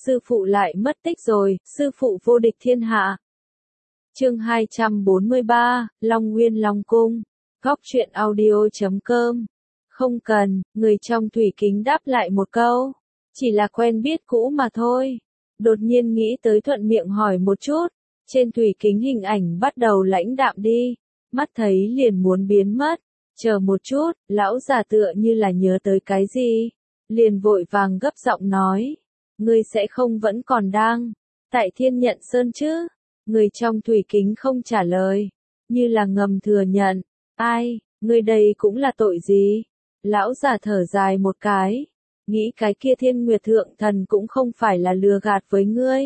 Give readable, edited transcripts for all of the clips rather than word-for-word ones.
sư phụ lại mất tích rồi, sư phụ vô địch thiên hạ. Chương 243, Long Nguyên Long Cung. Góc truyện audio.com. Không cần, người trong thủy kính đáp lại một câu. Chỉ là quen biết cũ mà thôi. Đột nhiên nghĩ tới thuận miệng hỏi một chút. Trên thủy kính hình ảnh bắt đầu lãnh đạm đi. Mắt thấy liền muốn biến mất. Chờ một chút, lão già tựa như là nhớ tới cái gì. Liền vội vàng gấp giọng nói. Ngươi sẽ không vẫn còn đang tại Thiên Nhận Sơn chứ? Người trong thủy kính không trả lời. Như là ngầm thừa nhận. Ai, ngươi đây cũng là tội gì? Lão già thở dài một cái. Nghĩ cái kia Thiên Nguyệt Thượng Thần cũng không phải là lừa gạt với ngươi.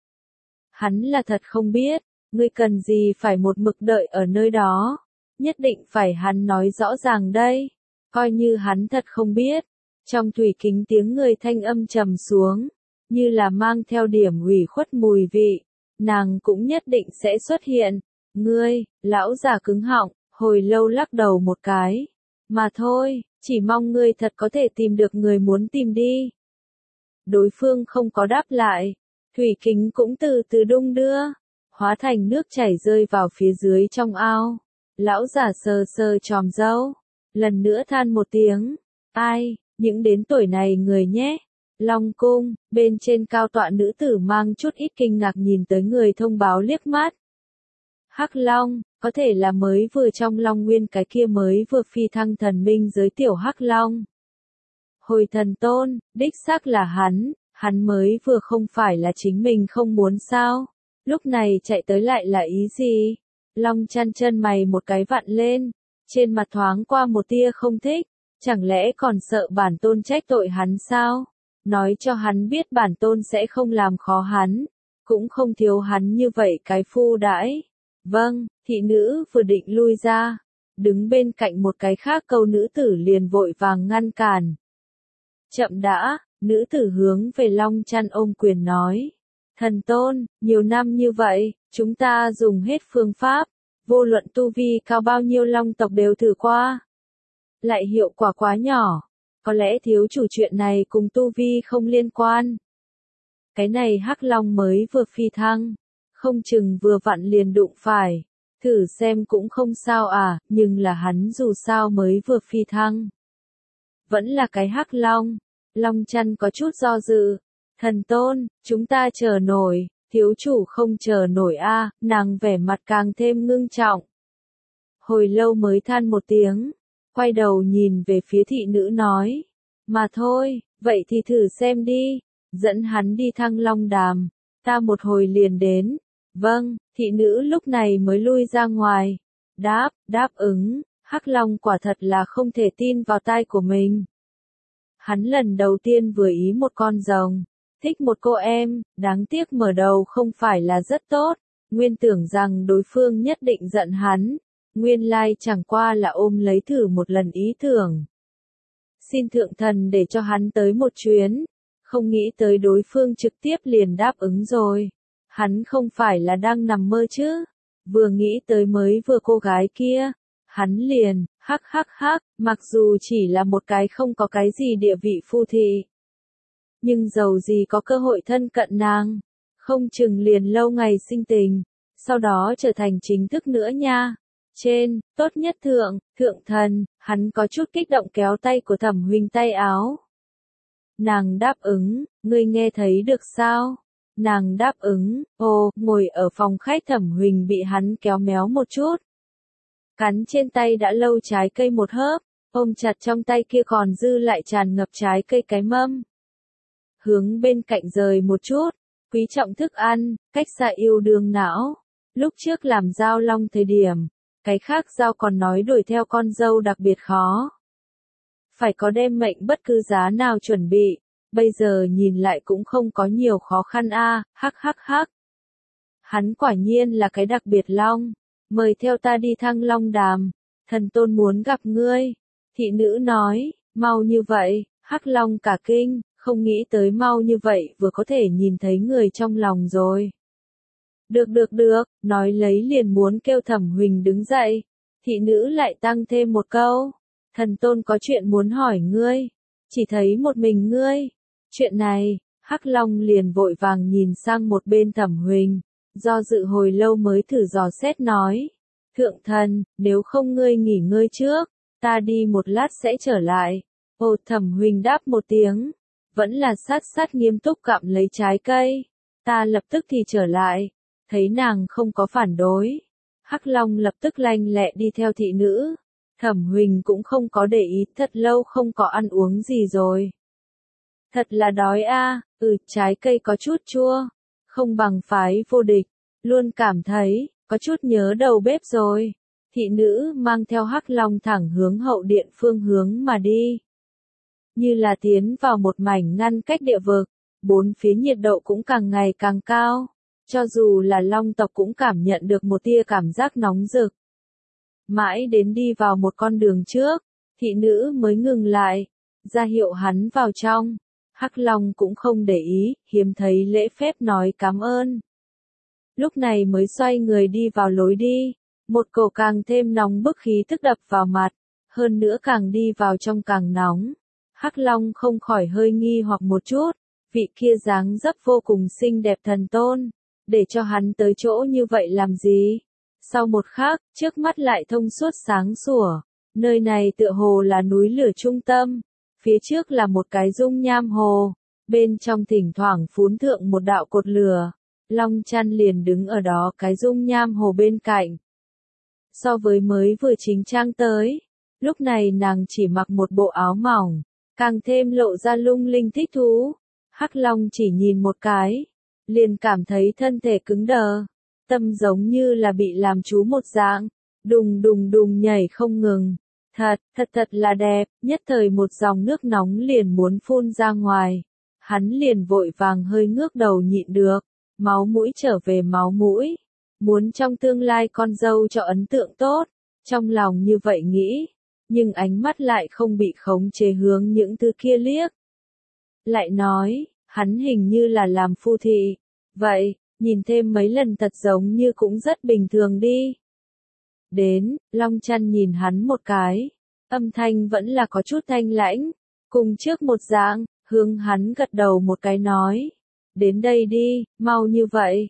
Hắn là thật không biết. Ngươi cần gì phải một mực đợi ở nơi đó. Nhất định phải hắn nói rõ ràng đây. Coi như hắn thật không biết. Trong thủy kính tiếng người thanh âm trầm xuống. Như là mang theo điểm ủy khuất mùi vị. Nàng cũng nhất định sẽ xuất hiện. Ngươi, lão già cứng họng, hồi lâu lắc đầu một cái. Mà thôi, chỉ mong ngươi thật có thể tìm được người muốn tìm đi. Đối phương không có đáp lại. Thủy kính cũng từ từ đung đưa. Hóa thành nước chảy rơi vào phía dưới trong ao. Lão già sờ sờ chòm râu. Lần nữa than một tiếng. Ai, những đến tuổi này người nhé. Long cung, bên trên cao tọa nữ tử mang chút ít kinh ngạc nhìn tới người thông báo liếc mắt. Hắc Long, có thể là mới vừa trong Long Nguyên cái kia mới vừa phi thăng thần minh giới tiểu Hắc Long. Hồi thần tôn, đích xác là hắn mới vừa không phải là chính mình không muốn sao. Lúc này chạy tới lại là ý gì? Long chăn chân mày một cái vặn lên, trên mặt thoáng qua một tia không thích, chẳng lẽ còn sợ bản tôn trách tội hắn sao? Nói cho hắn biết bản tôn sẽ không làm khó hắn, cũng không thiếu hắn như vậy cái phu đãi. Vâng, thị nữ vừa định lui ra, đứng bên cạnh một cái khác câu nữ tử liền vội vàng ngăn cản. Chậm đã, nữ tử hướng về Long chăn ôm quyền nói. Thần tôn, nhiều năm như vậy, chúng ta dùng hết phương pháp, vô luận tu vi cao bao nhiêu long tộc đều thử qua. Lại hiệu quả quá nhỏ. Có lẽ thiếu chủ chuyện này cùng tu vi không liên quan. Cái này Hắc Long mới vừa phi thăng, không chừng vừa vặn liền đụng phải. Thử xem cũng không sao à, nhưng là hắn dù sao mới vừa phi thăng. Vẫn là cái Hắc Long. Long chăn có chút do dự. Thần tôn, chúng ta chờ nổi, thiếu chủ không chờ nổi a. Nàng vẻ mặt càng thêm ngưng trọng. Hồi lâu mới than một tiếng. Quay đầu nhìn về phía thị nữ nói. Mà thôi, vậy thì thử xem đi. Dẫn hắn đi Thăng Long Đàm. Ta một hồi liền đến. Vâng, thị nữ lúc này mới lui ra ngoài. Đáp ứng. Hắc Long quả thật là không thể tin vào tai của mình. Hắn lần đầu tiên vừa ý một con rồng. Thích một cô em, đáng tiếc mở đầu không phải là rất tốt. Nguyên tưởng rằng đối phương nhất định giận hắn. Nguyên lai chẳng qua là ôm lấy thử một lần ý tưởng. Xin thượng thần để cho hắn tới một chuyến. Không nghĩ tới đối phương trực tiếp liền đáp ứng rồi. Hắn không phải là đang nằm mơ chứ. Vừa nghĩ tới mới vừa cô gái kia. Hắn liền, hắc, mặc dù chỉ là một cái không có cái gì địa vị phu thị. Nhưng dầu gì có cơ hội thân cận nàng. Không chừng liền lâu ngày sinh tình. Sau đó trở thành chính thức nữa nha. Tốt nhất thượng thần, hắn có chút kích động kéo tay của Thẩm Huỳnh tay áo. Nàng đáp ứng, ngươi nghe thấy được sao? Nàng đáp ứng, ngồi ở phòng khách Thẩm Huỳnh bị hắn kéo méo một chút. Cắn trên tay đã lâu trái cây một hớp, ôm chặt trong tay kia còn dư lại tràn ngập trái cây cái mâm. Hướng bên cạnh rời một chút, quý trọng thức ăn, cách xa yêu đương não. Lúc trước làm giao long thời điểm. Cái khác giao còn nói đuổi theo con dâu đặc biệt khó. Phải có đem mệnh bất cứ giá nào chuẩn bị, bây giờ nhìn lại cũng không có nhiều khó khăn a. Hắc. Hắn quả nhiên là cái đặc biệt long, mời theo ta đi Thăng Long Đàm, thần tôn muốn gặp ngươi. Thị nữ nói, mau như vậy, Hắc Long cả kinh, không nghĩ tới mau như vậy vừa có thể nhìn thấy người trong lòng rồi. Được, nói lấy liền muốn kêu Thẩm Huỳnh đứng dậy. Thị nữ lại tăng thêm một câu. Thần tôn có chuyện muốn hỏi ngươi. Chỉ thấy một mình ngươi. Chuyện này, Hắc Long liền vội vàng nhìn sang một bên Thẩm Huỳnh, do dự hồi lâu mới thử dò xét nói. Thượng thần, nếu không ngươi nghỉ ngơi trước, ta đi một lát sẽ trở lại. Ồ, Thẩm Huỳnh đáp một tiếng, vẫn là sát nghiêm túc gặm lấy trái cây. Ta lập tức thì trở lại. Thấy nàng không có phản đối, Hắc Long lập tức lanh lẹ đi theo thị nữ. Thẩm Huỳnh cũng không có để ý, thật lâu không có ăn uống gì rồi. Thật là đói a, trái cây có chút chua, không bằng phái vô địch, luôn cảm thấy, có chút nhớ đầu bếp rồi. Thị nữ mang theo Hắc Long thẳng hướng hậu điện phương hướng mà đi. Như là tiến vào một mảnh ngăn cách địa vực, bốn phía nhiệt độ cũng càng ngày càng cao. Cho dù là Long tộc cũng cảm nhận được một tia cảm giác nóng rực. Mãi đến đi vào một con đường trước, thị nữ mới ngừng lại, ra hiệu hắn vào trong. Hắc Long cũng không để ý, hiếm thấy lễ phép nói cảm ơn. Lúc này mới xoay người đi vào lối đi, một cổ càng thêm nóng bức khí tức đập vào mặt, hơn nữa càng đi vào trong càng nóng. Hắc Long không khỏi hơi nghi hoặc một chút, vị kia dáng dấp vô cùng xinh đẹp thần tôn, để cho hắn tới chỗ như vậy làm gì? Sau một khắc, trước mắt lại thông suốt sáng sủa, nơi này tựa hồ là núi lửa trung tâm, phía trước là một cái dung nham hồ, bên trong thỉnh thoảng phún thượng một đạo cột lửa, Long Chăn liền đứng ở đó cái dung nham hồ bên cạnh. So với mới vừa chính trang tới, lúc này nàng chỉ mặc một bộ áo mỏng, càng thêm lộ ra lung linh thích thú. Hắc Long chỉ nhìn một cái, liền cảm thấy thân thể cứng đờ, tâm giống như là bị làm chú một dạng, đùng đùng đùng nhảy không ngừng. Thật là đẹp, nhất thời một dòng nước nóng liền muốn phun ra ngoài. Hắn liền vội vàng hơi ngước đầu nhịn được, máu mũi trở về máu mũi. Muốn trong tương lai con dâu cho ấn tượng tốt, trong lòng như vậy nghĩ, nhưng ánh mắt lại không bị khống chế hướng những thứ kia liếc. Lại nói, hắn hình như là làm phu thị, vậy, nhìn thêm mấy lần thật giống như cũng rất bình thường đi. Đến, Long Chăn nhìn hắn một cái, âm thanh vẫn là có chút thanh lãnh, cùng trước một dạng, hướng hắn gật đầu một cái nói. Đến đây đi, mau như vậy,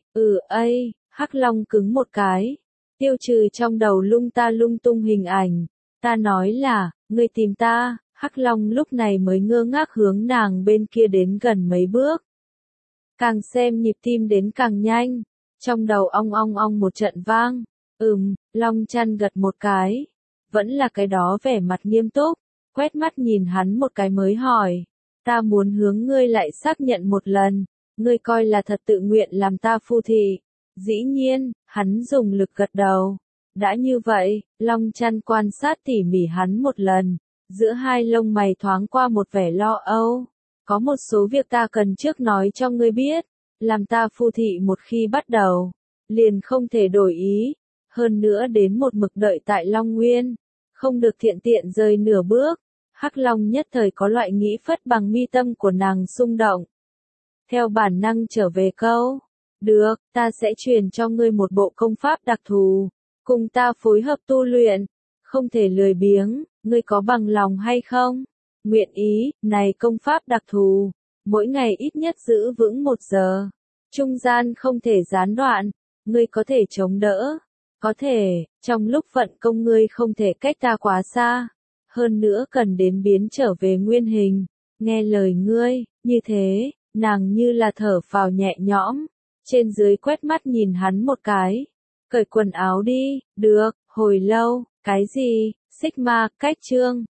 Hắc Long cứng một cái, tiêu trừ trong đầu lung tung hình ảnh, ta nói là, ngươi tìm ta, Hắc Long lúc này mới ngơ ngác hướng nàng bên kia đến gần mấy bước. Càng xem nhịp tim đến càng nhanh, trong đầu ong ong ong một trận vang, Long Chăn gật một cái, vẫn là cái đó vẻ mặt nghiêm túc, quét mắt nhìn hắn một cái mới hỏi, ta muốn hướng ngươi lại xác nhận một lần, ngươi coi là thật tự nguyện làm ta phu thị. Dĩ nhiên, hắn dùng lực gật đầu. Đã như vậy, Long Chăn quan sát tỉ mỉ hắn một lần, giữa hai lông mày thoáng qua một vẻ lo âu. Có một số việc ta cần trước nói cho ngươi biết, làm ta phu thị một khi bắt đầu, liền không thể đổi ý, hơn nữa đến một mực đợi tại Long Nguyên, không được thiện tiện rời nửa bước. Hắc Long nhất thời có loại nghĩ phất bằng mi tâm của nàng xung động. Theo bản năng trở về câu, được, ta sẽ truyền cho ngươi một bộ công pháp đặc thù, cùng ta phối hợp tu luyện, không thể lười biếng, ngươi có bằng lòng hay không? Nguyện ý, này công pháp đặc thù, mỗi ngày ít nhất giữ vững 1 giờ, trung gian không thể gián đoạn, ngươi có thể chống đỡ, có thể, trong lúc vận công ngươi không thể cách ta quá xa, hơn nữa cần đến biến trở về nguyên hình, nghe lời ngươi, như thế, nàng như là thở phào nhẹ nhõm, trên dưới quét mắt nhìn hắn một cái, cởi quần áo đi, được, hồi lâu, cái gì, Sigma, cách chương.